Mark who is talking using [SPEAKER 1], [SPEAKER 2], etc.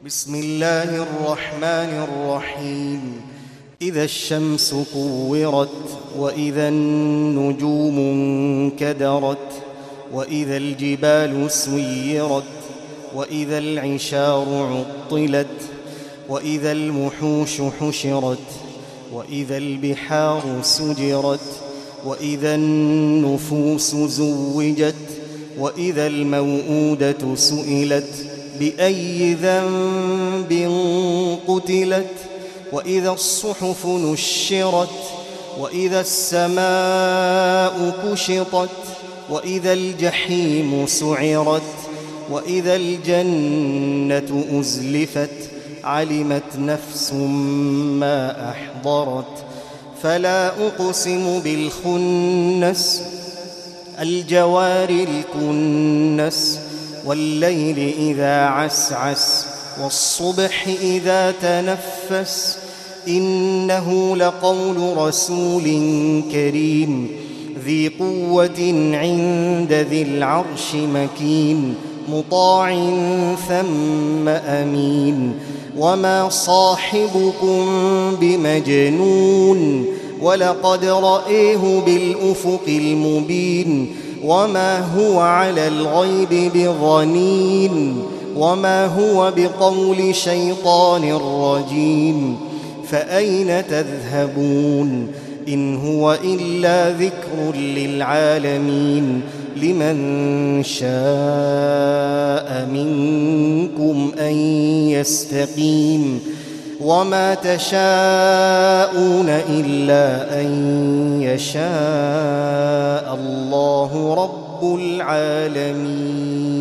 [SPEAKER 1] بسم الله الرحمن الرحيم. إذا الشمس كورت، وإذا النجوم انكدرت، وإذا الجبال سيرت، وإذا العشار عطلت، وإذا الوحوش حشرت، وإذا البحار سجرت، وإذا النفوس زوجت، وإذا الموءودة سئلت بأي ذنب قتلت، وإذا الصحف نشرت، وإذا السماء كشطت، وإذا الجحيم سعرت، وإذا الجنة أزلفت، علمت نفس ما أحضرت. فلا أقسم بالخنس، الجوار الكنس، والليل إذا عسعس، والصبح إذا تنفس، إنه لقول رسول كريم ذي قوة عند ذي العرش مكين، مطاع ثم أمين. وما صاحبكم بمجنون، ولقد رأيه بالأفق المبين، وما هو على الغيب بضنين، وما هو بقول شيطان رجيم. فأين تذهبون؟ إن هو إلا ذكر للعالمين، لمن شاء منكم أن يستقيم. وما تشاءون إلا أن يشاء الله رب العالمين.